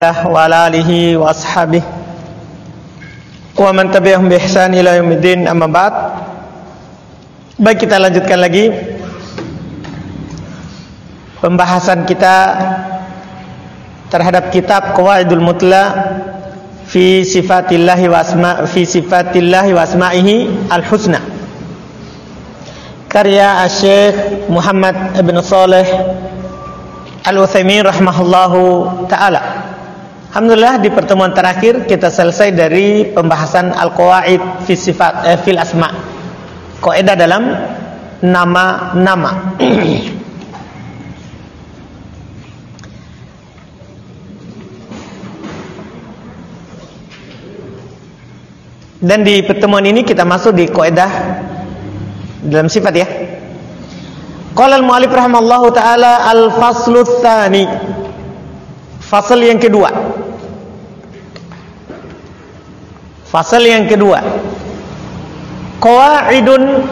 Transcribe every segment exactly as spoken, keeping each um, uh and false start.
wa ala alihi wa ashabihi wa man tabi'ahum bi ihsan ila yaumiddin, amma ba'd. Baik, kita lanjutkan lagi pembahasan kita terhadap kitab Qawaidul Mutla fi sifatillahi wa asma fi sifatillahi wa asma'ihi al-husna, karya Syekh Muhammad ibn Shalih Al-Utsaimin rahimahullahu taala. Alhamdulillah, di pertemuan terakhir kita selesai dari pembahasan al-qawaid fi sifat eh, fil asma, kaidah dalam nama-nama. Dan di pertemuan ini kita masuk di kaidah dalam sifat, ya. Qala al-mu'allif rahimallahu taala al-faslu tsani, fasal yang kedua. Fasal yang kedua, qawaidun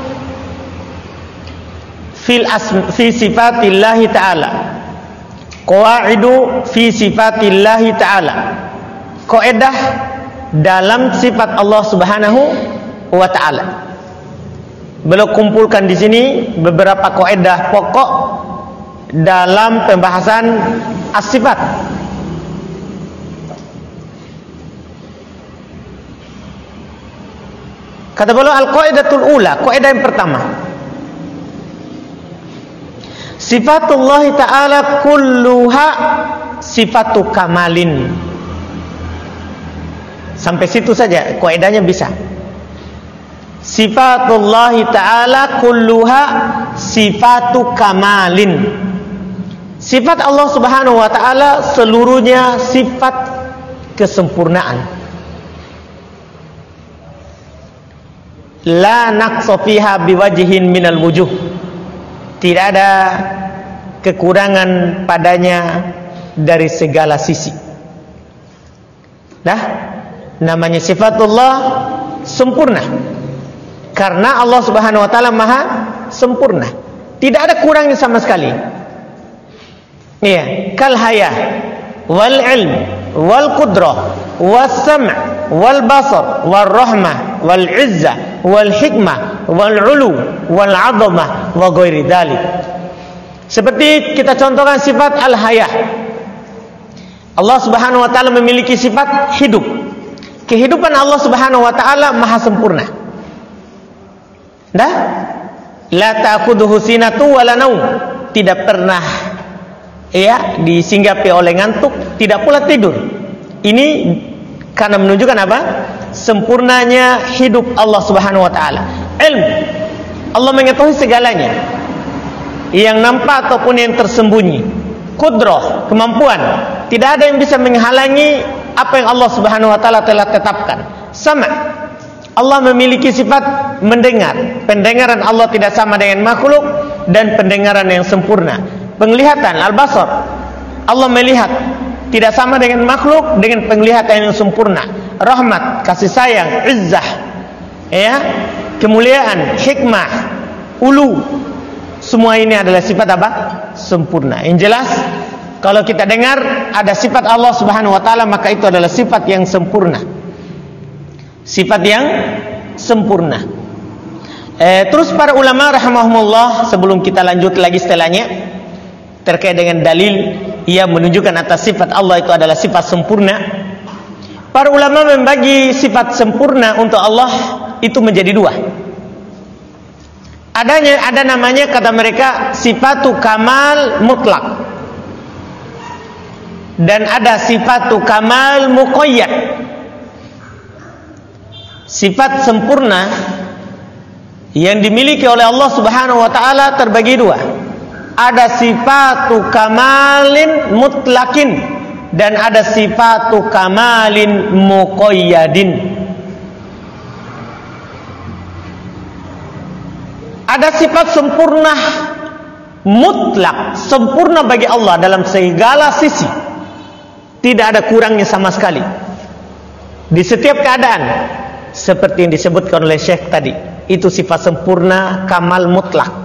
fil asm fi sifatillahi ta'ala. Qawaidu fi sifatillahi ta'ala, kaidah dalam sifat Allah Subhanahu wa taala. Beliau kumpulkan di sini beberapa kaidah pokok dalam pembahasan as-sifat. Kata beliau, al-qaidatul ula, kaidah yang pertama, sifatullah ta'ala kulluha sifatu kamalin. Sampai situ saja kaidahnya bisa. Sifatullah ta'ala kulluha sifatu kamalin. Sifat Allah Subhanahu wa taala seluruhnya sifat kesempurnaan. La naqsa fiha biwajhin minal wujuh. Tidak ada kekurangan padanya dari segala sisi. Nah, namanya sifatullah sempurna, karena Allah Subhanahu wa taala maha sempurna. Tidak ada kurangnya sama sekali. Iya, kal haya wal ilm wal qudrah was sam' wal basar wal rahmah wal izzah wal hikmah wal ulu wal 'azamah wa ghairi dzalik. Seperti kita contohkan sifat al haya. Allah Subhanahu wa taala memiliki sifat hidup. Kehidupan Allah Subhanahu wa taala maha sempurna. Dah, la ta'khudhuhu sinatu wala naum, tidak pernah ya disinggapi oleh ngantuk, tidak pula tidur. Ini karena menunjukkan apa? Sempurnanya hidup Allah Subhanahu wa taala. Ilmu, Allah mengetahui segalanya, yang nampak ataupun yang tersembunyi. Qudrah, kemampuan, tidak ada yang bisa menghalangi apa yang Allah Subhanahu wa taala telah tetapkan. Sama, Allah memiliki sifat mendengar. Pendengaran Allah tidak sama dengan makhluk, dan pendengaran yang sempurna. Penglihatan, al-basar, Allah melihat, tidak sama dengan makhluk, dengan penglihatan yang sempurna. Rahmat, kasih sayang, izzah, ya, kemuliaan, hikmah, ulu, semua ini adalah sifat apa? Sempurna. Yang jelas, kalau kita dengar ada sifat Allah Subhanahu wa taala, maka itu adalah sifat yang sempurna. Sifat yang sempurna. Eh, terus para ulama rahimahumullah, sebelum kita lanjut lagi setelahnya terkait dengan dalil yang menunjukkan atas sifat Allah itu adalah sifat sempurna, para ulama membagi sifat sempurna untuk Allah itu menjadi dua. Adanya ada namanya, kata mereka, sifatu kamal mutlak, dan ada sifatu kamal muqayyad. Sifat sempurna yang dimiliki oleh Allah Subhanahu wa taala terbagi dua. Ada sifatu kamalin mutlakin, dan ada sifatu kamalin muqayyadin. Ada sifat sempurna mutlak, sempurna bagi Allah dalam segala sisi, tidak ada kurangnya sama sekali di setiap keadaan, seperti yang disebutkan oleh Syekh tadi. Itu sifat sempurna kamal mutlak.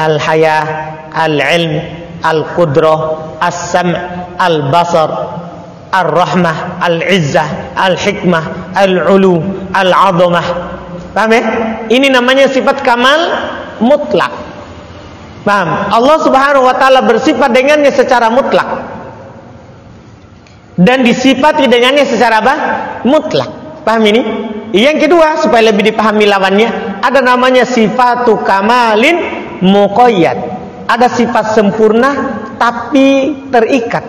Al-haya, al-ilm, al-qudrah, as-sam', al-basar, Ar-Rahmah, Al-Izzah, Al-Hikmah, Al-Ulu, Al-Azamah. Paham ya? Ini namanya sifat kamal mutlak. Paham? Allah Subhanahu wa taala bersifat dengannya secara mutlak. Dan disifati dengannya secara apa? Mutlak. Paham ini? Yang kedua, supaya lebih dipahami lawannya, ada namanya sifatu kamalin muqayyad. Ada sifat sempurna tapi terikat,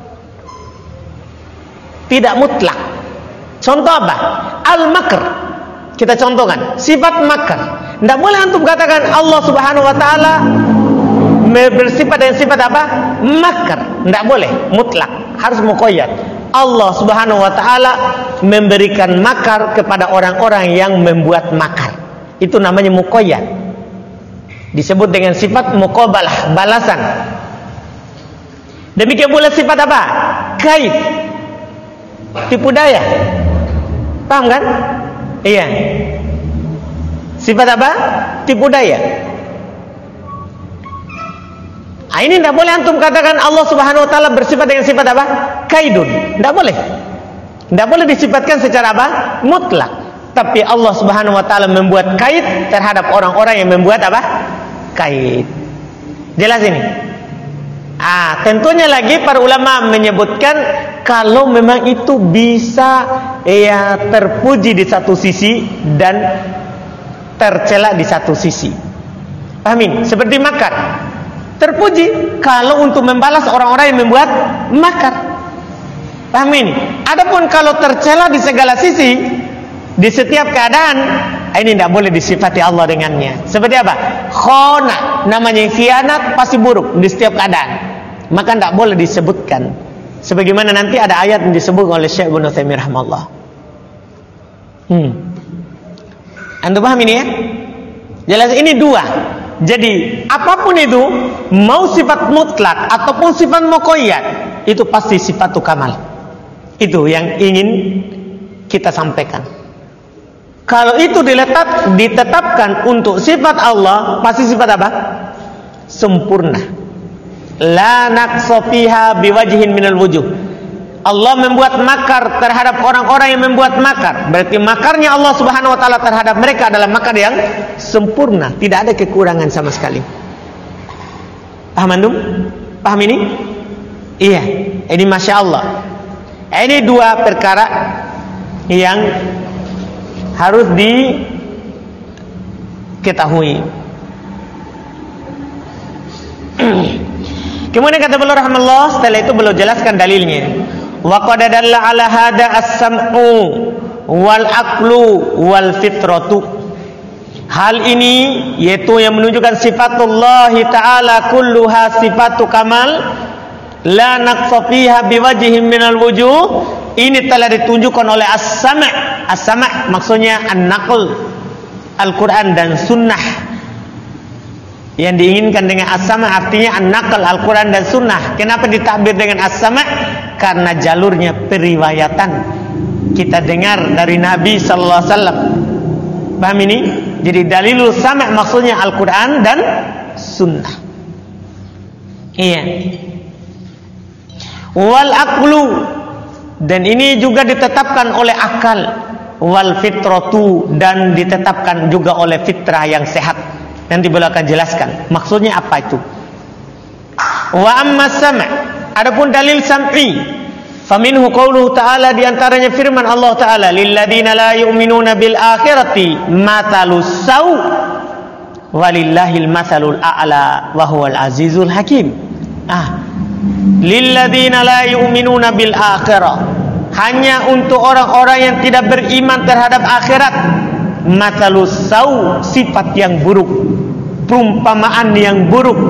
tidak mutlak. Contoh apa? Al-makr. Kita contohkan sifat makr. Tidak boleh antum katakan Allah Subhanahu wa taala bersifat dengan sifat apa? Makr. Tidak boleh mutlak, harus muqayyad. Allah Subhanahu wa taala memberikan makar kepada orang-orang yang membuat makar. Itu namanya muqayyad. Disebut dengan sifat muqabalah, balasan. Demikian pula sifat apa? Kait. Tipu daya. Paham kan? Iya. Sifat apa? Tipu daya. Nah, ini tidak boleh antum katakan Allah Subhanahu wa taala bersifat dengan sifat apa? Kaidun. Tidak boleh. Tidak boleh disifatkan secara apa? Mutlak. Tapi Allah Subhanahu wa taala membuat kait terhadap orang-orang yang membuat apa? Kait. Jelas ini? Ah, tentunya lagi para ulama menyebutkan kalau memang itu bisa ya terpuji di satu sisi dan tercela di satu sisi. Pahamin? Seperti makar. Terpuji kalau untuk membalas orang-orang yang membuat makar. Paham ini? Adapun kalau tercela di segala sisi, di setiap keadaan, ini tidak boleh disifati Allah dengannya. Seperti apa? Khona, namanya khianat pasti buruk di setiap keadaan. Maka tidak boleh disebutkan. Sebagaimana nanti ada ayat yang disebut oleh Syekh Ibnu Taimiyah rahimahullah. Hmm. Anda paham ini ya? Jelas ini dua. Jadi apapun itu, mau sifat mutlak ataupun sifat muqayyad, itu pasti sifatu kamal. Itu yang ingin kita sampaikan. Kalau itu diletak, ditetapkan untuk sifat Allah, pasti sifat apa? Sempurna. La naqsa fiha biwajhin minal wujuh. Allah membuat makar terhadap orang-orang yang membuat makar. Berarti makarnya Allah Subhanahu wa taala terhadap mereka adalah makar yang sempurna, tidak ada kekurangan sama sekali. Paham antum? Paham ini? Iya. Ini Masya Allah. Ini dua perkara yang harus diketahui. Kemudian kata beliau rahimahullah, setelah itu beliau jelaskan dalilnya. Wa qad dalla ala hada as-sam'u wal aqlu wal fitratu. Hal ini yaitu yang menunjukkan sifatullah taala kulluha sifatu kamal la naqsa fiha biwajhin minal wujuh. Ini telah ditunjukkan oleh as-sam'. As-sam' maksudnya an-naql, Al-Qur'an dan sunnah. Yang diinginkan dengan as-sam' artinya an-naql, Al-Qur'an dan sunnah. Kenapa ditakbir dengan as-sam'? Karena jalurnya periwayatan. Kita dengar dari Nabi sallallahu alaihi wasallam. Paham ini? Jadi dalilul sam' maksudnya Al-Qur'an dan sunnah. Iya. Wal aqlu, dan ini juga ditetapkan oleh akal. Wal fitratu, dan ditetapkan juga oleh fitrah yang sehat. Nanti beliau akan jelaskan maksudnya apa itu. Wa amma sam', adapun dalil sam'i, faminhu qauluhu ta'ala, di antaranya firman Allah Ta'ala, lilladzina la yu'minuna bil akhirati mathalus saw walillahil mathalul a'la wa huwal azizul hakim. Ah, lilladzina la yu'minuna bil akhirah, hanya untuk orang-orang yang tidak beriman terhadap akhirat. Mathalus saw, sifat yang buruk, perumpamaan yang buruk.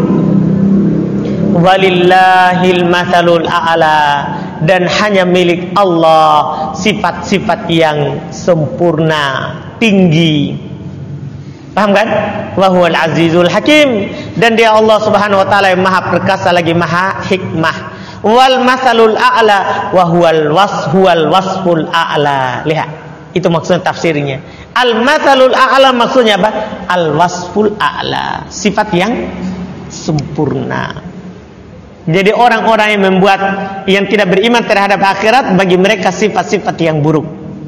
Walillahil mathalul a'la, dan hanya milik Allah sifat-sifat yang sempurna, tinggi. Paham kan? Wa huwal azizul hakim, dan dia Allah Subhanahu wa taala yang maha perkasa lagi maha hikmah. Wal mathalul a'la wa huwal washuwal wasful a'la. Lihat, itu maksudnya tafsirnya. Al mathalul a'la maksudnya apa? Al wasful a'la, sifat yang sempurna. Jadi orang-orang yang membuat yang tidak beriman terhadap akhirat, bagi mereka sifat-sifat yang buruk.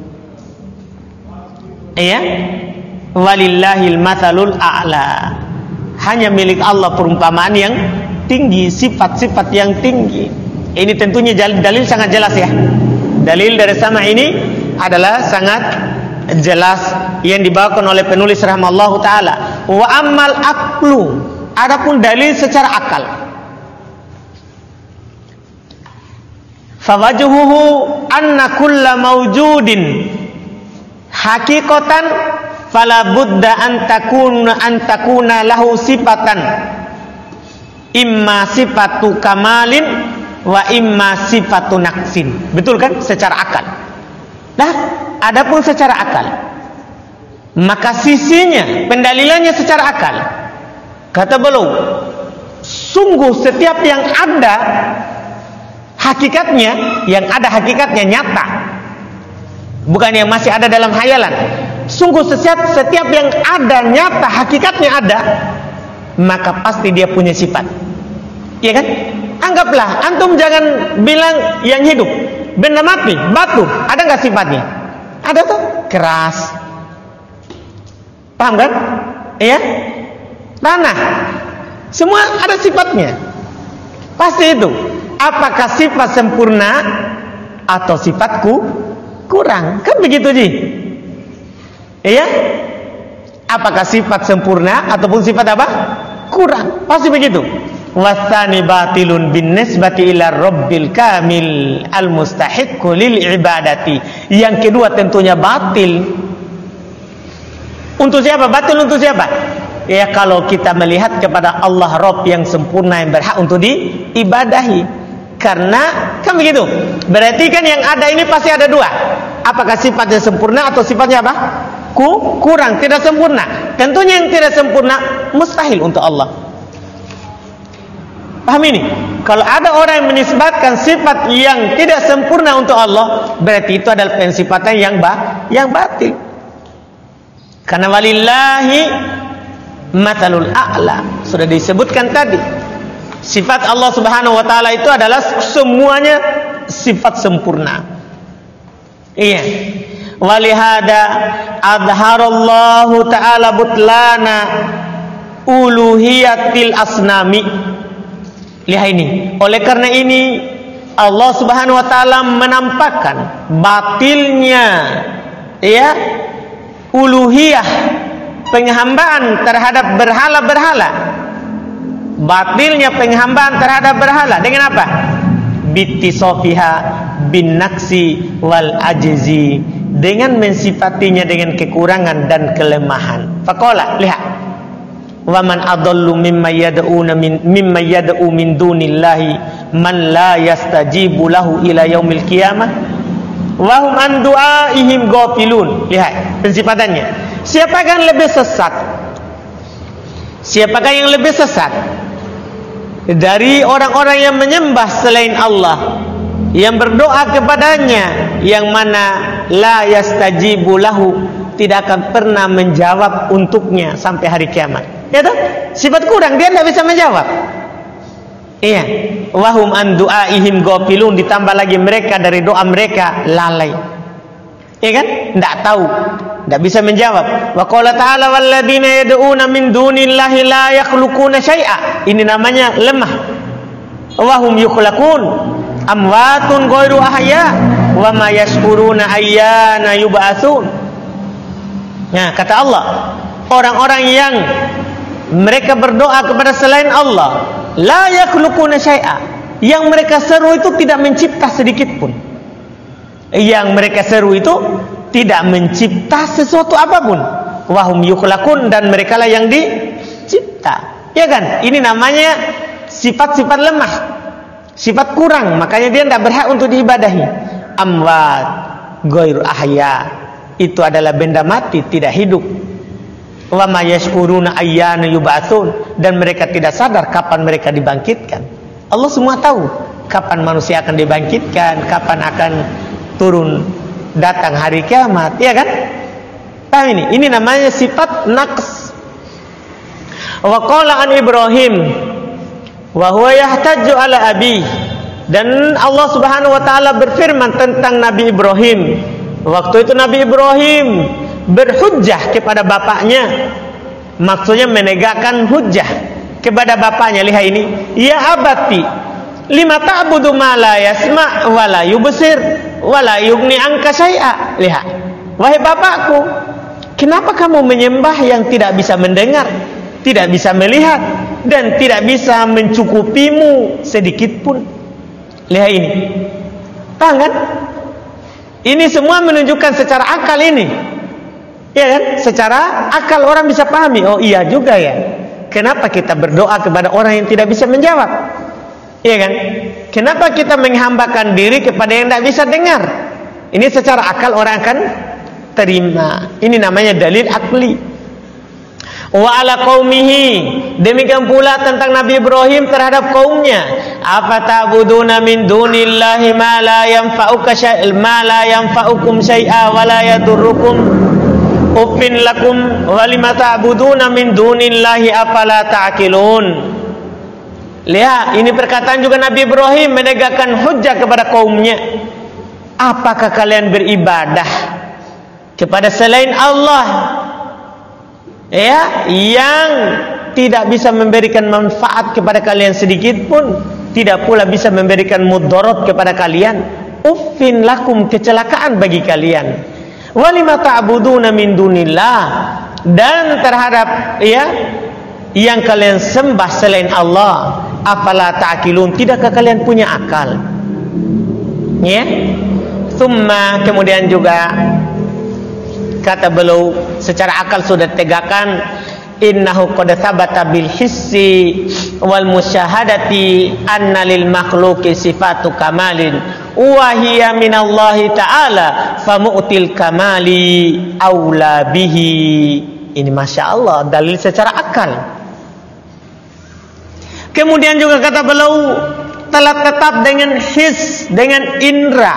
Iya? Walillahil matsalul a'la. Hanya milik Allah perumpamaan yang tinggi, sifat-sifat yang tinggi. Ini tentunya dalil sangat jelas ya. Dalil dari sama ini adalah sangat jelas yang dibawakan oleh penulis rahimahullahu taala. Wa ammal aqlu, adapun dalil secara akal. Fawajhuhu anna kulla mawjudin haqiqatan fala budda an takuna an takuna lahu sifatan, imma sifatu kamalin wa imma sifatu naqsin. Betul kan? Secara akal. Nah, adapun secara akal, maka sisinya pendalilannya secara akal. Kata beliau, sungguh setiap yang ada hakikatnya, yang ada hakikatnya nyata, bukan yang masih ada dalam hayalan. Sungguh setiap setiap yang ada nyata, hakikatnya ada, maka pasti dia punya sifat. Iya kan? Anggaplah antum jangan bilang yang hidup, benda mati, batu, ada nggak sifatnya? Ada tuh, keras. Paham kan? Iya? Tanah, semua ada sifatnya. Pasti itu. Apakah sifat sempurna atau sifatku kurang? Kan begitu Ji. Iya? Apakah sifat sempurna ataupun sifat apa? Kurang. Pasti begitu. Wasani batilun bin nisbati ila rabbil kamil al mustahiqqu lil ibadati. Yang kedua tentunya batil. Untuk siapa? Batil untuk siapa? Ya kalau kita melihat kepada Allah Rabb yang sempurna, yang berhak untuk diibadahi. Karena kan begitu. Berarti kan yang ada ini pasti ada dua. Apakah sifatnya sempurna atau sifatnya apa? Ku, kurang, tidak sempurna. Tentunya yang tidak sempurna mustahil untuk Allah. Paham ini? Kalau ada orang yang menisbatkan sifat yang tidak sempurna untuk Allah, berarti itu adalah pensifatan yang ba, yang batil. Karena walillahi matsalul a'la, sudah disebutkan tadi. Sifat Allah Subhanahu wa taala itu adalah semuanya sifat sempurna. Iya. Walihada adharallahu ta'ala butlana uluhiyatil asnami. Lihat ini. Oleh karena ini Allah Subhanahu wa taala menampakkan batilnya ya uluhiyah, penghambaan terhadap berhala-berhala. Batilnya penghambaan terhadap berhala dengan apa? Bittisofiha bin naksi wal ajzi, dengan mensifatinya dengan kekurangan dan kelemahan. Faqala, lihat. Wa man adallu mimma yad'una min mimma yad'u min dunillahi man la yastajibu lahu ila yaumil qiyamah wa hum an du'aihim ghafilun. Lihat pensifatannya. Siapakah yang lebih sesat? Siapakah yang lebih sesat dari orang-orang yang menyembah selain Allah, yang berdoa kepadanya, yang mana la yastajibu lahu, tidak akan pernah menjawab untuknya sampai hari kiamat. Ya toh? Sifat kurang, dia tidak bisa menjawab. Iya. Wahum an du'aihim ghafilun, ditambah lagi mereka dari doa mereka lalai. Iya kan? Tidak tahu, tidak bisa menjawab. Wa qala ta'ala walladzina yad'una min dunillahi la yakhluquna syai'a. Ini namanya lemah. Wa hum yukhlaqun amwatun ghairu ahya wa ma yashkuruna ayyana yub'atsun. Nah, kata Allah, orang-orang yang mereka berdoa kepada selain Allah, la yakhluquna syai'a, yang mereka seru itu tidak mencipta sedikit pun. Yang mereka seru itu tidak mencipta sesuatu apapun. Wahum yukhlaqun, dan mereka lah yang dicipta. Ya kan? Ini namanya sifat-sifat lemah, sifat kurang, makanya dia tidak berhak untuk diibadahi. Amwat ghairu ahya, itu adalah benda mati, tidak hidup. Wa ma yashkuruna ayyana yub'atsun, dan mereka tidak sadar kapan mereka dibangkitkan. Allah semua tahu kapan manusia akan dibangkitkan, kapan akan turun datang hari kiamat, ya kan? Paham ini? Ini namanya sifat naqs. Wa qala an Ibrahim wa huwa yahtaju ala abi. Dan Allah Subhanahu wa taala berfirman tentang Nabi Ibrahim. Waktu itu Nabi Ibrahim berhujjah kepada bapaknya. Maksudnya menegakkan hujjah kepada bapaknya. Lihat ini, ya abati, lima ta'budu ma la yasma' wa la yubsir wa la yughni anka syai'a. Lihat, wahai bapakku, kenapa kamu menyembah yang tidak bisa mendengar, tidak bisa melihat, dan tidak bisa mencukupimu sedikit pun? Lihat ini, paham kan? Ini semua menunjukkan secara akal ini, ya kan? Secara akal orang bisa pahami. Oh iya juga ya. Kenapa kita berdoa kepada orang yang tidak bisa menjawab? Iya kan? Kenapa kita menghambakan diri kepada yang tidak bisa dengar? Ini secara akal orang akan terima. Ini namanya dalil akli. Wa ala qaumihi, demikian pula tentang Nabi Ibrahim terhadap kaumnya. Apa ta'buduna min dunillahi ma la yanfa'uka syai'an ma la yanfa'ukum syai'a wa la yadurrukum uffin lakum wa lima ta'buduna min dunillahi afala ta'qilun. Lihat, ini perkataan juga Nabi Ibrahim menegakkan hujjah kepada kaumnya. Apakah kalian beribadah kepada selain Allah, ya, yang tidak bisa memberikan manfaat kepada kalian sedikit pun, tidak pula bisa memberikan mudarat kepada kalian? Uffin lakum, kecelakaan bagi kalian. Walima ta'buduna min dunillah, dan terhadap ya yang kalian sembah selain Allah, afala ta'qilun, tidakkah kalian punya akal? Ya. Summa, kemudian juga kata beliau secara akal sudah tegakkan, innahu qad thabata bil hissi wal musyahadati anna lil makhluqi sifatu kamalin wa hiya minallahi ta'ala famu'til kamali aula bihi. Ini Masya Allah dalil secara akal. Kemudian juga kata beliau telah tetap dengan his, dengan indra,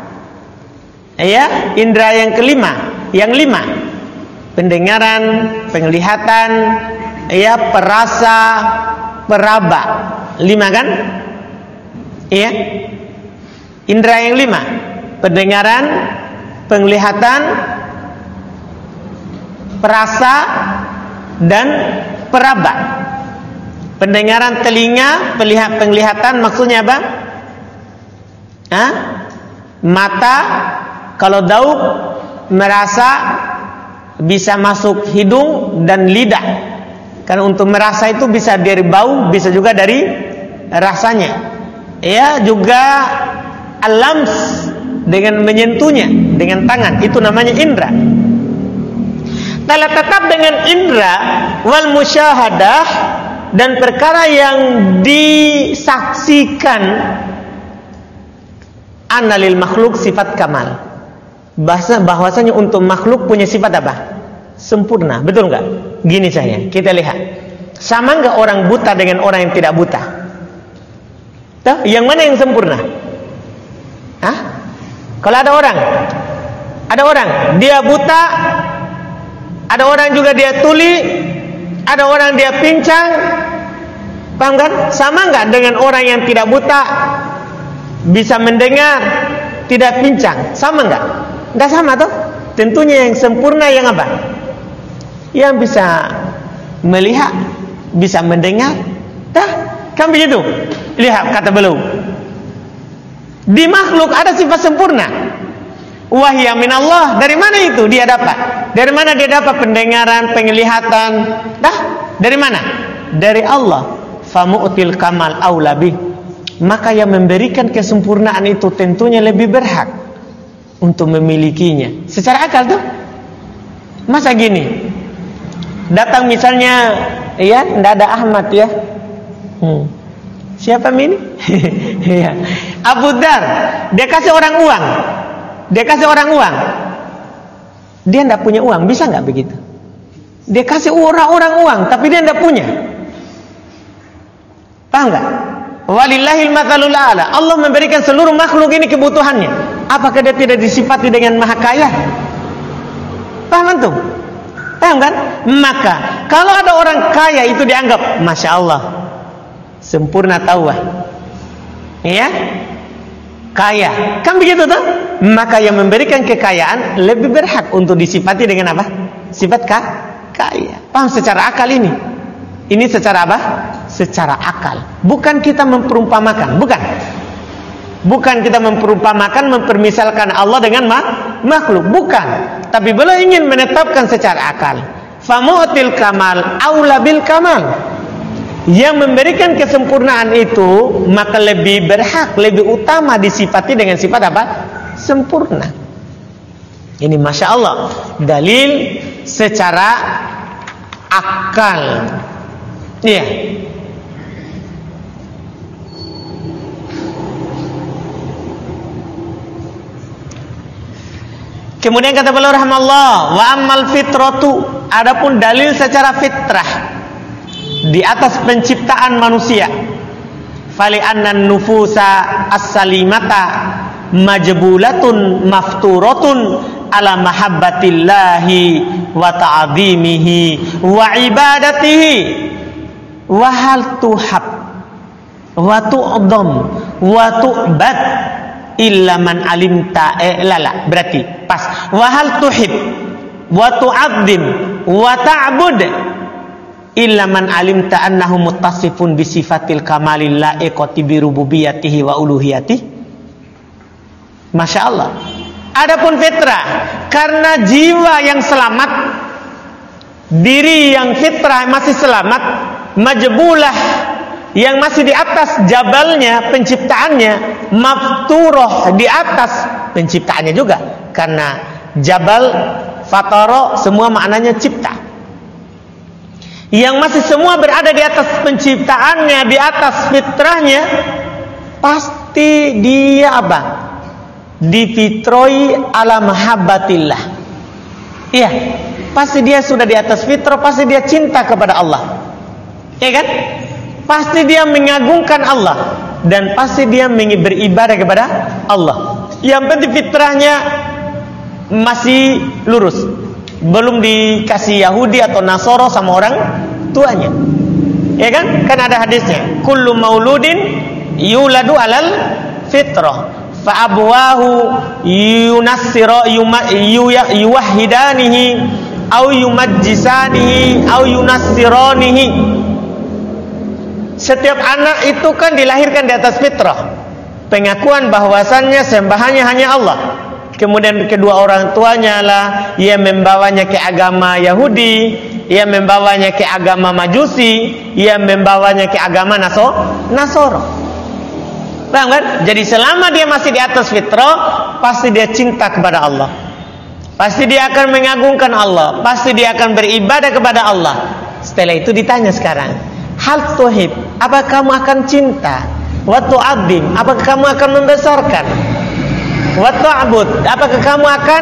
ya, indra yang kelima, yang lima, pendengaran, penglihatan, ya, perasa, peraba, lima kan? Iya, indra yang lima, pendengaran, penglihatan, perasa, dan peraba. Pendengaran telinga, penglihatan maksudnya apa? Hah? Mata, kalau dauk merasa bisa masuk hidung dan lidah. Karena untuk merasa itu bisa dari bau, bisa juga dari rasanya. Ya, juga alams dengan menyentuhnya dengan tangan, itu namanya indra. Telah tetap dengan indra wal musyahadah, dan perkara yang disaksikan, analil makhluk sifat kamal, bahasa bahwasanya untuk makhluk punya sifat apa? Sempurna, betul nggak? Gini saya, kita lihat, sama nggak orang buta dengan orang yang tidak buta? Tuh, yang mana yang sempurna? Hah? Kalau ada orang, ada orang dia buta, ada orang juga dia tuli, ada orang dia pincang, paham kan? Sama nggak dengan orang yang tidak buta, bisa mendengar, tidak pincang? Sama nggak? Nggak sama toh? Tentunya yang sempurna yang apa? Yang bisa melihat, bisa mendengar. Dah, kan begitu? Lihat kata beliau, di makhluk ada sifat sempurna. Wahya minallah, dari mana itu dia dapat? Dari mana dia dapat pendengaran, penglihatan? Dah, dari mana? Dari Allah. Famu'til kamal aulabi, maka yang memberikan kesempurnaan itu tentunya lebih berhak untuk memilikinya. Secara akal tuh, masa gini? Datang misalnya, ya, tidak ada Ahmad ya. Hmm. Siapa ini? Ya. Abu Dar, dia kasih orang uang. Dia kasih orang uang, dia tidak punya uang, bisa nggak begitu? Dia kasih orang-orang uang, tapi dia tidak punya. Paham nggak? Walillahil matsalul a'la. Allah memberikan seluruh makhluk ini kebutuhannya. Apakah dia tidak disifati dengan maha kaya? Paham antum? Paham kan? Maka kalau ada orang kaya itu dianggap Masya Allah, Sempurna tauah. Ya, kaya, kan begitu tuh? Maka yang memberikan kekayaan lebih berhak untuk disifati dengan apa? Sifat ka kaya. Paham secara akal ini? Ini secara apa? Secara akal. Bukan kita memperumpamakan, bukan. Bukan kita memperumpamakan, mempermisalkan Allah dengan ma makhluk, bukan. Tapi beliau ingin menetapkan secara akal. Famu'til kamal aula bil kamal. Yang memberikan kesempurnaan itu maka lebih berhak, lebih utama disifati dengan sifat apa? Sempurna. Ini Masya Allah dalil secara akal. Iya. Kemudian kata beliau rahmatullah, wa ammal fitratu, adapun dalil secara fitrah di atas penciptaan manusia, fali annan nufusa as-salimata majbulatun mafturatun ala mahabbatillahi wa ta'zimihi wa ibadatihi wa hal tuhab wa tu'dham wa tu'bad illa man alimta eh, lala berarti pas wa hal tuhib wa tu'adzim wa ta'bud illa man alimta annahu muttasifun bi sifatil kamalil la'iqati bi rububiyyatihi wa uluhiyatihi. Masya Allah. Adapun fitrah, karena jiwa yang selamat, diri yang fitrah masih selamat, majbulah yang masih di atas jabalnya penciptaannya, mafturoh di atas penciptaannya juga, karena jabal fataro semua maknanya cipta. Yang masih semua berada di atas penciptaannya, di atas fitrahnya, pasti dia apa? Difitroi ala mahabbatillah. Iya, pasti dia sudah di atas fitrah, pasti dia cinta kepada Allah. Iya kan? Pasti dia mengagungkan Allah dan pasti dia beribadah kepada Allah. Yang penting fitrahnya masih lurus, belum dikasih Yahudi atau Nasoro sama orang tuanya. Ya kan? Kan ada hadisnya, kullu mauludin yuladu alal fitrah fa abwahu yunassira yuwahhidanihi au yumajjisanihi au yunassiranihi. Setiap anak itu kan dilahirkan di atas fitrah, pengakuan bahwasannya sembahannya hanya Allah. Kemudian kedua orang tuanya lah ia membawanya ke agama Yahudi, ia membawanya ke agama Majusi, ia membawanya ke agama Naso, Nasoro. Paham kan? Jadi selama dia masih di atas fitrah, pasti dia cinta kepada Allah. Pasti dia akan mengagungkan Allah, pasti dia akan beribadah kepada Allah. Setelah itu ditanya sekarang, hal tuhib, apa kamu akan cinta? Wa tu'adzim, apakah kamu akan membesarkan? Wa ta'bud, apakah kamu akan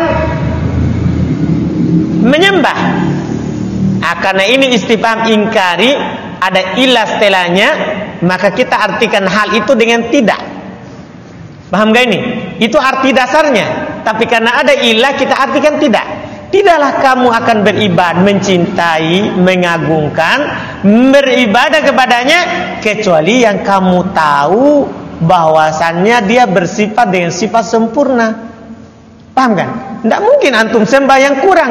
menyembah? Nah, karena ini istifham ingkari, ada ilah setelahnya, maka kita artikan hal itu dengan tidak. Paham gak ini? Itu arti dasarnya. Tapi karena ada ilah, kita artikan tidak. Tidaklah kamu akan beribadah, mencintai, mengagungkan, beribadah kepadanya kecuali yang kamu tahu bahwasannya dia bersifat dengan sifat sempurna. Paham kan? Tidak mungkin antum sembah yang kurang.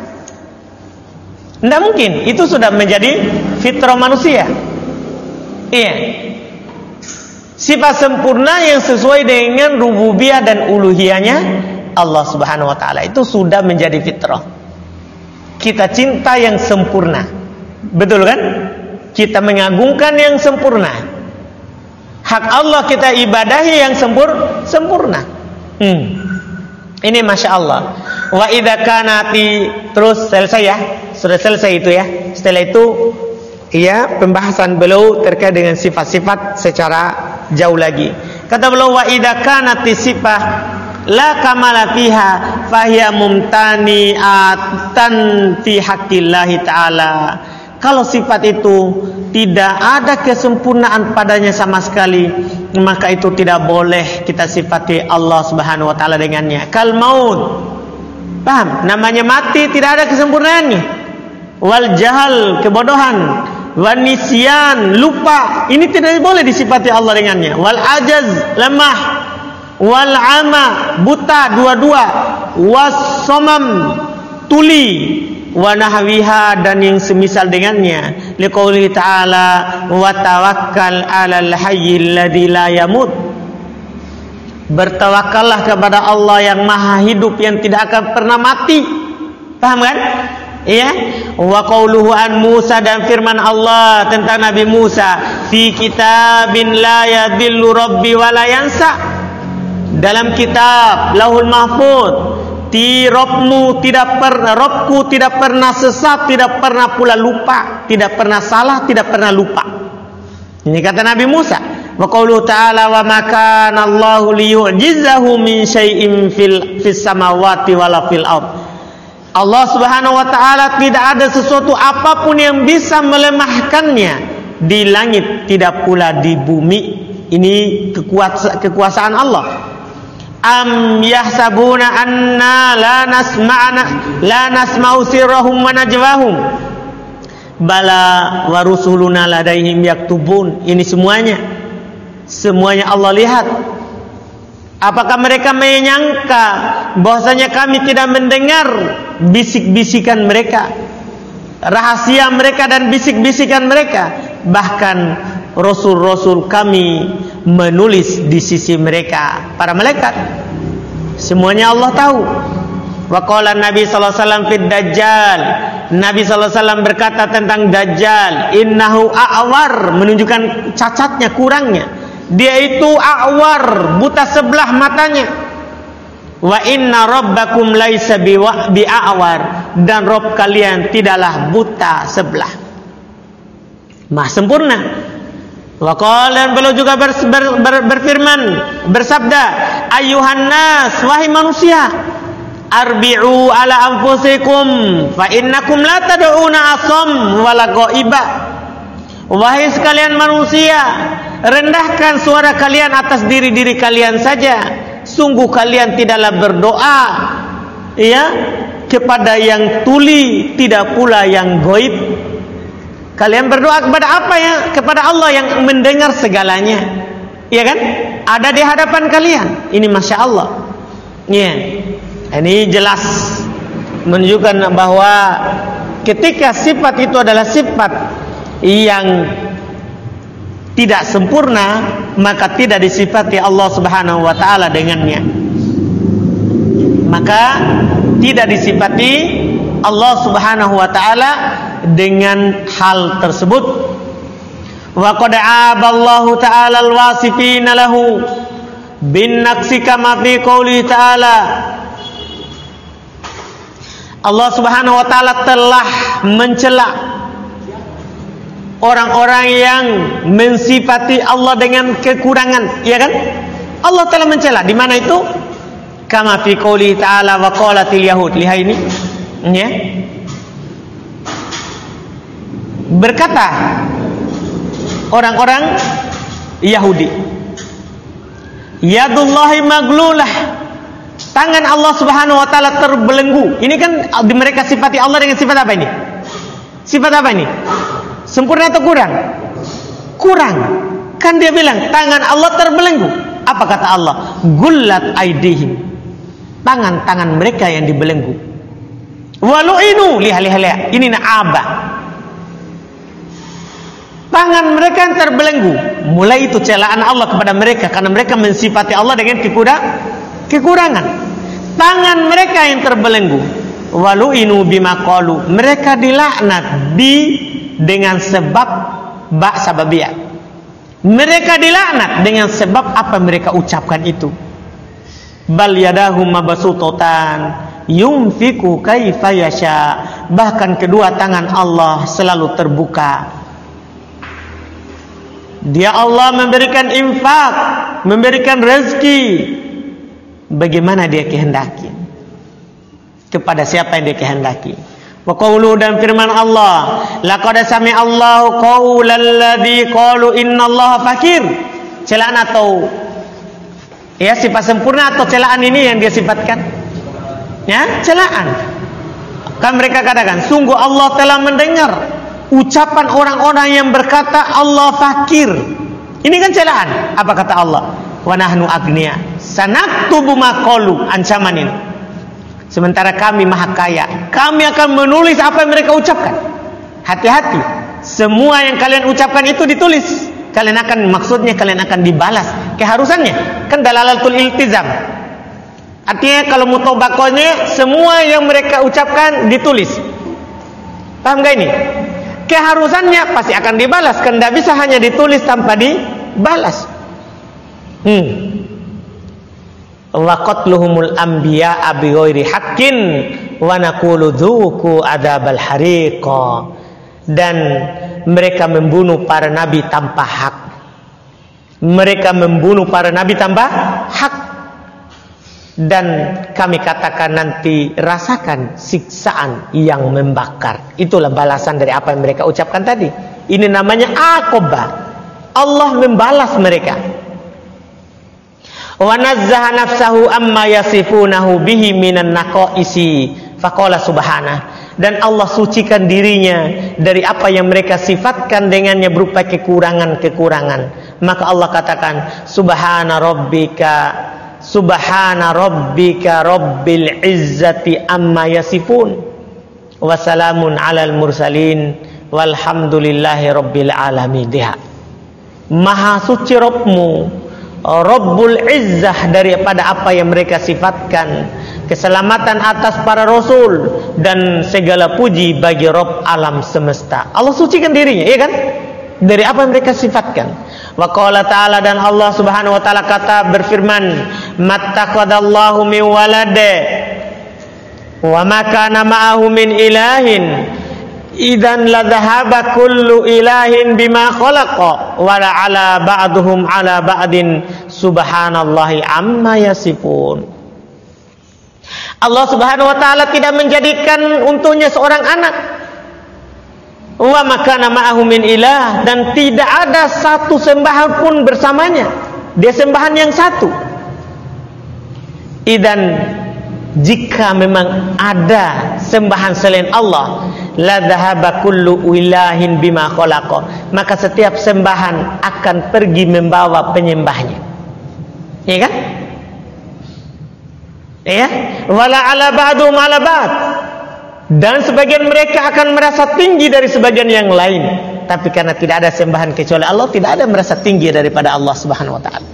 Tidak mungkin. Itu sudah menjadi fitrah manusia. Iya. Sifat sempurna yang sesuai dengan rububiyah dan uluhiyahnya Allah Subhanahu wa taala itu sudah menjadi fitrah. Kita cinta yang sempurna. Betul kan? Kita mengagungkan yang sempurna. Hak Allah kita ibadahi yang sempur, sempurna. Hmm. Ini Masya Allah. Wa idza kanati, terus selesai ya. Sudah selesai itu ya. Setelah itu ya pembahasan beliau terkait dengan sifat-sifat secara jauh lagi. Kata beliau, wa idza kanati sifah la kamala fiha fahiya mumtani'atan fi haqqillahi ta'ala. Kalau sifat itu tidak ada kesempurnaan padanya sama sekali, maka itu tidak boleh kita sifati Allah Subhanahu wa taala dengannya. Kal maut. Paham? Namanya mati tidak ada kesempurnaannya. Wal jahal, kebodohan. wan nisyan, lupa. Ini tidak boleh disifati Allah dengannya. Wal ajaz, lemah. Wal ama, buta, dua-dua. Was somam, tuli. Wa nahwiha, dan yang semisal dengannya. Liqaulihi ta'ala wa tawakkal 'alal hayyil ladzi la yamut. Bertawakallah kepada Allah yang maha hidup, yang tidak akan pernah mati. Paham kan? Iya. Wa qauluhu an Musa, dan firman Allah tentang Nabi Musa, fi kitabin la yadhillu rabbi wa la yansa. Dalam kitab Lauhul Mahfuz, ti Robmu tidak pernah, Robku tidak pernah sesat, tidak pernah pula lupa, tidak pernah salah, tidak pernah lupa. Ini kata Nabi Musa. Wa qauluhu ta'ala wa ma kana Allahu liyu'jizahu min syai'in fil fis samawati wala fil ard. Allah Subhanahu wa taala tidak ada sesuatu apapun yang bisa melemahkannya di langit, tidak pula di bumi. Ini kekuasa, kekuasaan Allah. Am yahsabuna anna la nasma'ana la nasma'u sirrahum wa najwahum. Bala wa rusuluna ladaihim yaktubun. Ini semuanya semuanya Allah lihat. Apakah mereka menyangka bahwasanya kami tidak mendengar bisik-bisikan mereka, rahasia mereka dan bisik-bisikan mereka? Bahkan rasul-rasul kami menulis di sisi mereka, para malaikat. Semuanya Allah tahu. Wa qala Nabi sallallahu alaihi wasallam fid Dajjal. Nabi sallallahu alaihi wasallam berkata tentang Dajjal, innahu a'war, menunjukkan cacatnya, kurangnya. Dia itu a'war, buta sebelah matanya. Wa inna rabbakum laisa bi'a'war, dan Rabb kalian tidaklah buta sebelah. Maha sempurna. Wa qala, beliau juga ber, ber, ber, berfirman, bersabda, ayyuhan nas, wahai manusia, arbi'u ala anfusikum fa innakum la tad'una asam wala ghaiba. Wahai sekalian manusia, rendahkan suara kalian atas diri-diri kalian saja. Sungguh kalian tidaklah berdoa ya kepada yang tuli, tidak pula yang gaib. Kalian berdoa kepada apa ya? Kepada Allah yang mendengar segalanya. Iya kan? Ada di hadapan kalian. Ini Masya Allah. Ya. Ini jelas menunjukkan bahwa ketika sifat itu adalah sifat yang tidak sempurna, maka tidak disifati Allah Subhanahu wa taala dengannya. Maka tidak disifati Allah Subhanahu wa taala dengan hal tersebut. Wa qad aballahu ta'ala al-wasifina lahu bin naqsi kama fi qouli ta'ala. Allah Subhanahu wa taala telah mencela orang-orang yang mensifati Allah dengan kekurangan, ya kan? Allah telah mencela. Di mana itu? Kama fi qouli ta'ala wa qalatil yahud. Lihat ini, ya. Berkata orang-orang Yahudi, yadullahi maglulah, tangan Allah Subhanahu wa taala terbelenggu. Ini kan mereka sifati Allah dengan sifat apa ini? Sifat apa ini? Sempurna atau kurang? Kurang. Kan dia bilang tangan Allah terbelenggu. Apa kata Allah? Gullat aidihim, tangan-tangan mereka yang dibelenggu. Walu'inu, lihat-lihat, ini na'aba, tangan mereka yang terbelenggu. Mulai itu celaan Allah kepada mereka karena mereka mensifati Allah dengan kekurang, kekurangan. Tangan mereka yang terbelenggu. Walu'inu bima qalu, mereka dilaknat bi dengan sebab ba sababiyah. Mereka dilaknat dengan sebab apa mereka ucapkan itu. Bal yadahu mabsuutatan yunfiku kaifa yasha, bahkan kedua tangan Allah selalu terbuka. Dia Allah memberikan infak, memberikan rezeki bagaimana dia kehendaki, kepada siapa yang dia kehendaki. Wa qawlu, dan firman Allah, laqad sami'a Allahu qaulal ladzi qalu innallaha fakir. Celaan atau ya sifat sempurna atau celaan ini yang dia sifatkan? Ya, celaan. Kan mereka katakan, sungguh Allah telah mendengar ucapan orang-orang yang berkata Allah fakir. Ini kan celaan. Apa kata Allah? Wa nahnu agniya sanaktubu ma qalu, ancaman ini. Sementara kami maha kaya, kami akan menulis apa yang mereka ucapkan. Hati-hati, semua yang kalian ucapkan itu ditulis. Kalian akan, maksudnya kalian akan dibalas keharusannya. Kan dalalatul iltizam. Artinya kalau mutobakohnya, semua yang mereka ucapkan ditulis. Paham gak ini? Keharusannya pasti akan dibalas. Kan tidak bisa hanya ditulis tanpa dibalas. Hmm. Wa qatluhumul anbiya'a bighairi haqqin wa naqulu dzuqu adzabal hariqa. Dan mereka membunuh para nabi tanpa hak. Mereka membunuh para nabi tanpa hak. Dan kami katakan nanti rasakan siksaan yang membakar. Itulah balasan dari apa yang mereka ucapkan tadi. Ini namanya aqobah. Allah membalas mereka. Wa nazzaha nafsahu amma yasifunahu bihi minan naqaisi faqala subhanahu. Dan Allah sucikan dirinya dari apa yang mereka sifatkan dengannya berupa kekurangan-kekurangan. Maka Allah katakan subhana rabbika subhana rabbika rabbil izzati amma yasifun wa salamun alal mursalin walhamdulillahi rabbil alamin. Maha suci Rabbmu, Rabbul Izzah, daripada apa yang mereka sifatkan. Keselamatan atas para rasul dan segala puji bagi Rabb alam semesta. Allah sucikan dirinya, ya kan? Dari apa yang mereka sifatkan. Wa qala ta'ala, dan Allah Subhanahu wa taala kata berfirman, mattakhadallahu min walade wa ma kana ma'ahu min ilahin idan la dhahaba kullu ilahin bima khalaqa wa la ala ba'duhum ala ba'din subhanallahi amma yasifun. Allah Subhanahu wa taala tidak menjadikan untuknya seorang anak. Wa makana ma'ahu min ilah, dan tidak ada satu sembahan pun bersamanya. Dia sembahan yang satu. Idan, jika memang ada sembahan selain Allah, la dhahaba kullu ilahin bima khalaqa, maka setiap sembahan akan pergi membawa penyembahnya. Ya kan? Ya, wala ala ba'dhum ala ba'd, dan sebagian mereka akan merasa tinggi dari sebagian yang lain. Tapi karena tidak ada sembahan kecuali Allah, tidak ada merasa tinggi daripada Allah Subhanahu wa taala.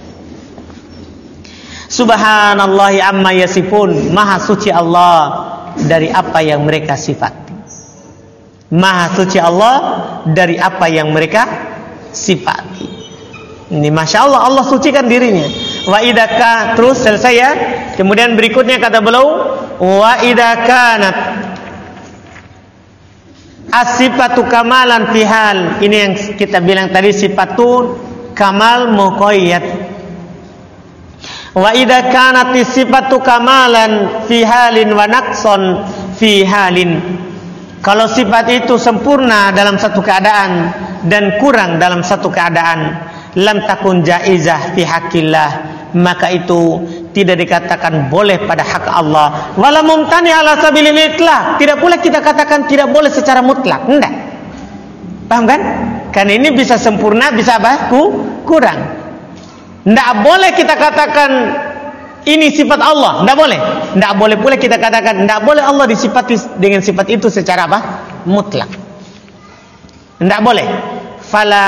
Subhanallahi amma yasifun, maha suci Allah dari apa yang mereka sifati. Maha suci Allah dari apa yang mereka sifati. Ini masya Allah, Allah sucikan dirinya. Wa idaka, terus selesai ya. Kemudian berikutnya kata beliau, wa idakanat as-sifatu kamalan fihal. Ini yang kita bilang tadi, sifatun kamal muqayyad. Wa idakanat as-sifatu kamalan fihalin wa naqson fihalin. Kalau sifat itu sempurna dalam satu keadaan dan kurang dalam satu keadaan, lam takun jaizah fi haqqillah, maka itu tidak dikatakan boleh pada hak Allah. Wala mumtani ala sabilil itlaq, tidak boleh kita katakan tidak boleh secara mutlak. Enggak. Paham kan? Karena ini bisa sempurna, bisa apa? Kurang. Enggak boleh kita katakan ini sifat Allah, enggak boleh. Enggak boleh pula kita katakan enggak boleh Allah disifati dengan sifat itu secara apa? Mutlak. Enggak boleh. Fala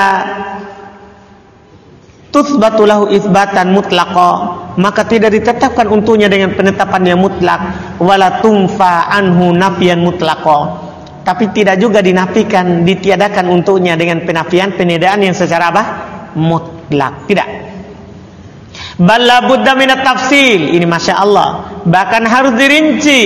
tutsbatu lahu itsbatan mutlaqa, maka tidak ditetapkan untuknya dengan penetapan yang mutlak. Wala tumfa anhu nafyan mutlaqa, tapi tidak juga dinafikan, ditiadakan untuknya dengan penafian, peniadaan yang secara apa? Mutlak. Tidak. Bal la budda minat tafsil. Ini masya Allah, bahkan harus dirinci.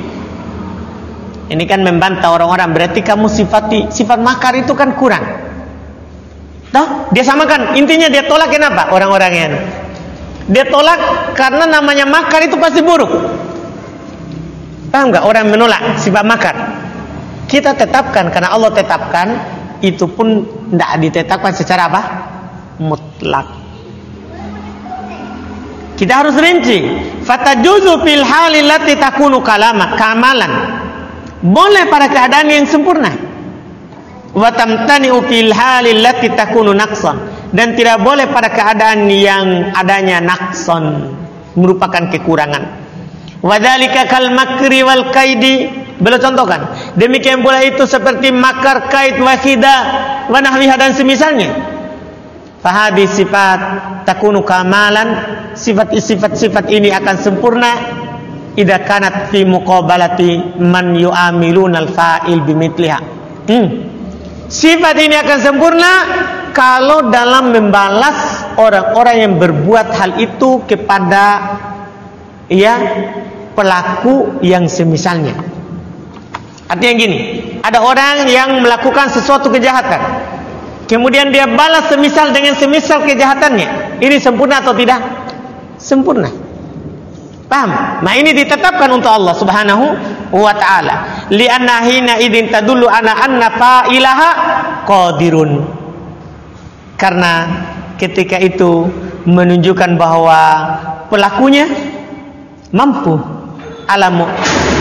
Ini kan membantah orang-orang, berarti kamu sifati sifat makar itu kan kurang. Toh, dia samakan. Intinya dia tolak kenapa? Orang-orangnya dia tolak karena namanya makar itu pasti buruk. Paham nggak? Orang menolak sifat makar. Kita tetapkan karena Allah tetapkan, itu pun tidak ditetapkan secara apa? Mutlak. Kita harus rinci. Fatajuzu fil halil lati takunu kalama kamalan. Boleh pada keadaan yang sempurna. wa tamtani'u fil halil lati takunu naqsan, dan tidak boleh pada keadaan yang adanya naqsan, merupakan kekurangan. Wadzalika kal makri wal kaidi, beliau contohkan demikian pula itu seperti makar, kait, wakhida wa nahwiha dan semisalnya. Fahadi sifat takunu kamalan, sifat-sifat ini akan sempurna idza kanat fi muqabalati man yu'amiluna al-fa'il bimithliha. Hmm. Sifat ini akan sempurna kalau dalam membalas orang-orang yang berbuat hal itu kepada ya pelaku yang semisalnya. Artinya gini, ada orang yang melakukan sesuatu kejahatan, kemudian dia balas semisal dengan semisal kejahatannya. Ini sempurna atau tidak? Sempurna. Paham? Nah, ini ditetapkan untuk Allah Subhanahu wa ta'ala. Li'anna hina idin tadullu ana anna fa'ilaha qadirun. Karena ketika itu menunjukkan bahwa pelakunya mampu. Alamu.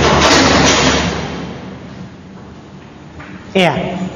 Iya.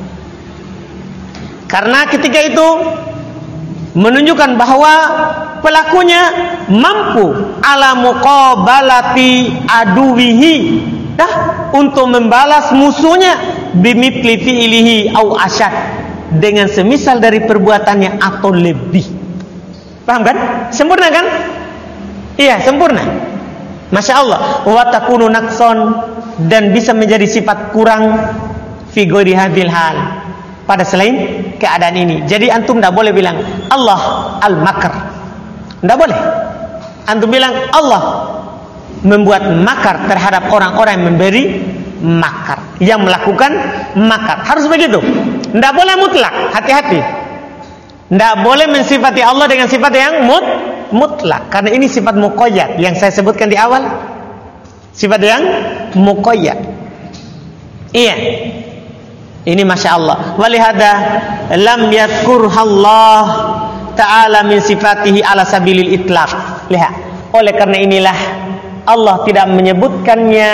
Karena ketika itu menunjukkan bahwa pelakunya mampu ala muqabalati aduwihi, dah, untuk membalas musuhnya bimithli fi'lihi au asyad, dengan semisal dari perbuatannya atau lebih. Paham kan? Sempurna kan? Iya, sempurna. Masya Allah. Wa takunu naqson, dan bisa menjadi sifat kurang fi ghairi hadhil hal, pada selain keadaan ini. Jadi antum tidak boleh bilang Allah al-makr, tidak boleh. Antum bilang Allah membuat makar terhadap orang-orang yang memberi makar, yang melakukan makar. Harus begitu. Tidak boleh mutlak. Hati-hati. Tidak boleh mensifati Allah dengan sifat yang mut, mutlak, karena ini sifat muqayyad yang saya sebutkan di awal. Sifat yang muqayyad. Iya. Ini Masya Allah. Walihada lam yadhkurhallah ta'ala min sifatihi ala sabilil itlaq. Lihat. Oleh karena inilah Allah tidak menyebutkannya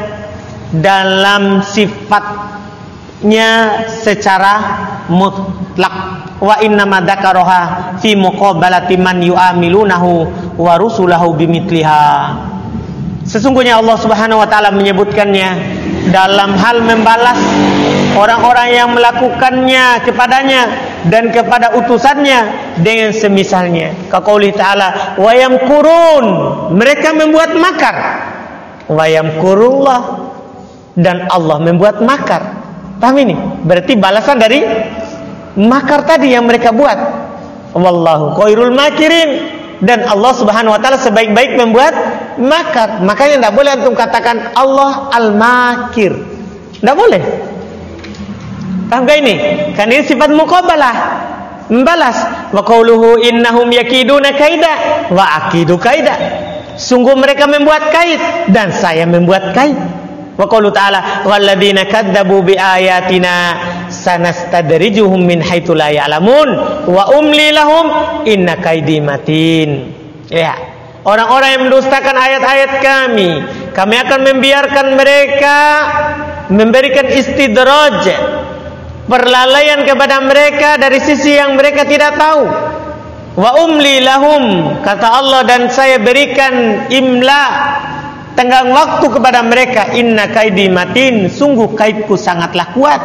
dalam sifatnya secara mutlak. Wa innama dzakaraha fi muqabalati man yu'amilunahu wa rusulahu bimithliha. Sesungguhnya Allah Subhanahu wa taala menyebutkannya dalam hal membalas orang-orang yang melakukannya kepadanya dan kepada utusannya dengan semisalnya. Kaqouli ta'ala wa yamkurun, mereka membuat makar. Wa yamkurullah, dan Allah membuat makar. Paham ini? Berarti balasan dari makar tadi yang mereka buat. Wallahu khairul makirin, dan Allah Subhanahu wa taala sebaik-baik membuat makar. Makanya tidak boleh antum katakan Allah al-makir. Tidak boleh. Paham gak ini? Kan ini sifat muqabalah, membalas. Wa qauluhu innahum yakiduna kaida wa akidu kaida. Sungguh mereka membuat kait dan saya membuat kait. Wa qaulu ta'ala walladzina kadzdzabu biayatina sanastadrijuhum min haitsu la ya'lamun wa umli lahum inna kaidi matin. Ya, orang-orang yang mendustakan ayat-ayat kami, kami akan membiarkan mereka, memberikan istidraj, perlalaian kepada mereka dari sisi yang mereka tidak tahu. Wa umli lahum, kata Allah, dan saya berikan imla, tenggang waktu kepada mereka. Inna kaidi matin, sungguh kaidku sangatlah kuat.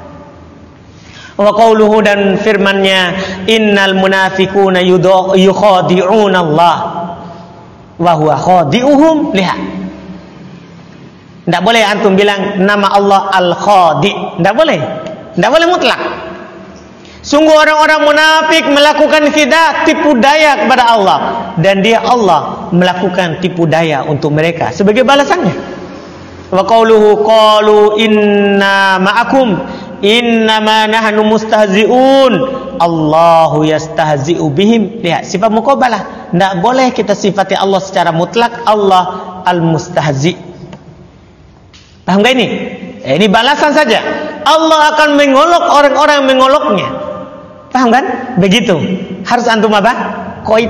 Wa qauluhu, dan firmannya, innal munafiquna yukhadi'una Allah wa huwa khadi'uhum. Lihat, tidak boleh antum bilang nama Allah al-khadi', tidak boleh, tidak boleh mutlak. Sungguh orang-orang munafik melakukan khidah, tipu daya kepada Allah, dan dia Allah melakukan tipu daya untuk mereka sebagai balasannya. Wa qauluhu qalu inna ma'akum innama nahnu mustahzi'un Allahu yastahzi'u bihim. Lihat, sifat muqabalah. Tidak boleh kita sifati Allah secara mutlak, Allah al-mustahzi'. Paham gak ini? Eh, ini balasan saja. Allah akan mengolok orang-orang yang mengoloknya. Paham kan? Begitu. Harus antum apa? Qaid.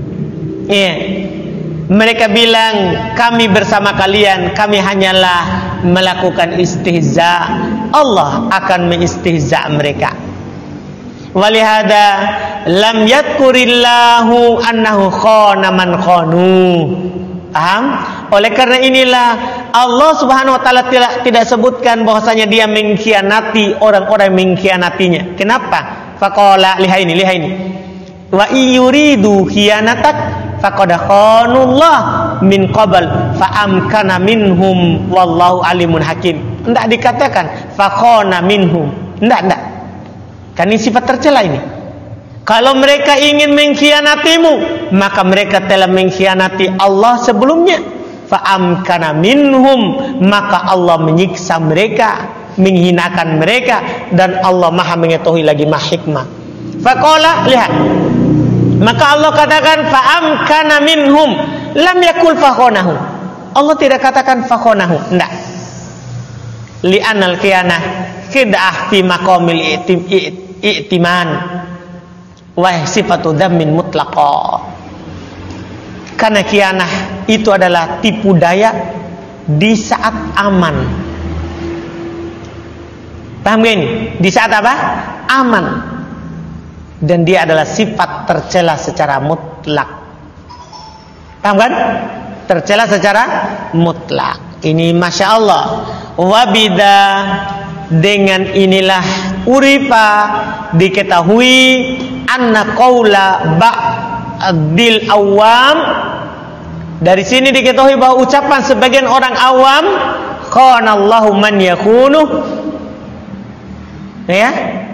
Iya. Mereka bilang kami bersama kalian, kami hanyalah melakukan istihza, Allah akan mengistihza mereka. Walihada lam yadkurillahu annahu khana man khanu. Paham? Oleh karena inilah Allah Subhanahu wa taala tidak tidak sebutkan bahwasanya dia mengkhianati orang-orang mengkhianatinya. Kenapa? Faqala lihaini lihaini. Wa iyuridu khianatak faqad khanullah min qabl fa amkana minhum wallahu alimun hakim. Enggak dikatakan fa khana minhum. Enggak, enggak. Kan ini sifat tercela ini. Kalau mereka ingin mengkhianatimu, maka mereka telah mengkhianati Allah sebelumnya. Fa amkana minhum, maka Allah menyiksa mereka, menghinakan mereka, dan Allah Maha mengetahui lagi Maha hikmah. Faqala, lihat. Maka Allah katakan fa amkana minhum, lam yakul fakhonahu. Allah tidak katakan fakhonahu, enggak. Li'anal khiyanah khid'ah fi maqamil i'timan wa sifatu dzammin mutlaqa. Karena khianah itu adalah tipu daya di saat aman. Paham gak ini? Di saat apa? Aman. Dan dia adalah sifat tercela secara mutlak. Paham kan? Tercela secara mutlak. Ini Masya Allah. Wabida, dengan inilah urifa diketahui anna qaula ba'dil awam. Dari sini diketahui bahwa ucapan sebagian orang awam, khanallahu man yakunu, ya,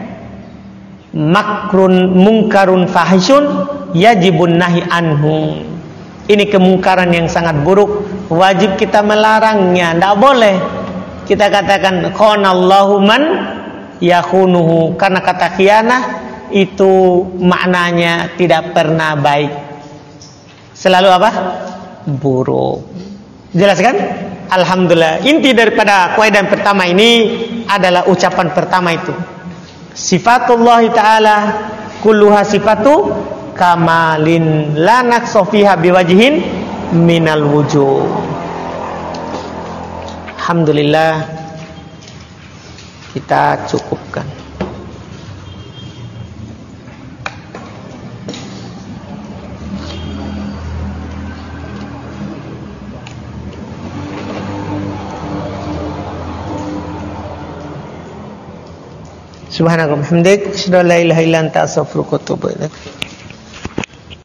makrun mungkarun fahishun yajibun nahi anhu. Ini kemungkaran yang sangat buruk, wajib kita melarangnya. Tidak boleh kita katakan khanallahu man yakhunuhu, karena kata khianah itu maknanya tidak pernah baik, selalu apa? Buruk. Jelas kan? Alhamdulillah. Inti daripada kaidah pertama ini adalah ucapan pertama itu. Sifatullah Ta'ala kulluha sifatu kamalin la naqsa fiha biwajhin minal wujuh. Alhamdulillah, kita cukupkan. Subhanallah, hamdik, asyhadu an la ilaha illa anta, astaghfiruka wa atubu ilaik.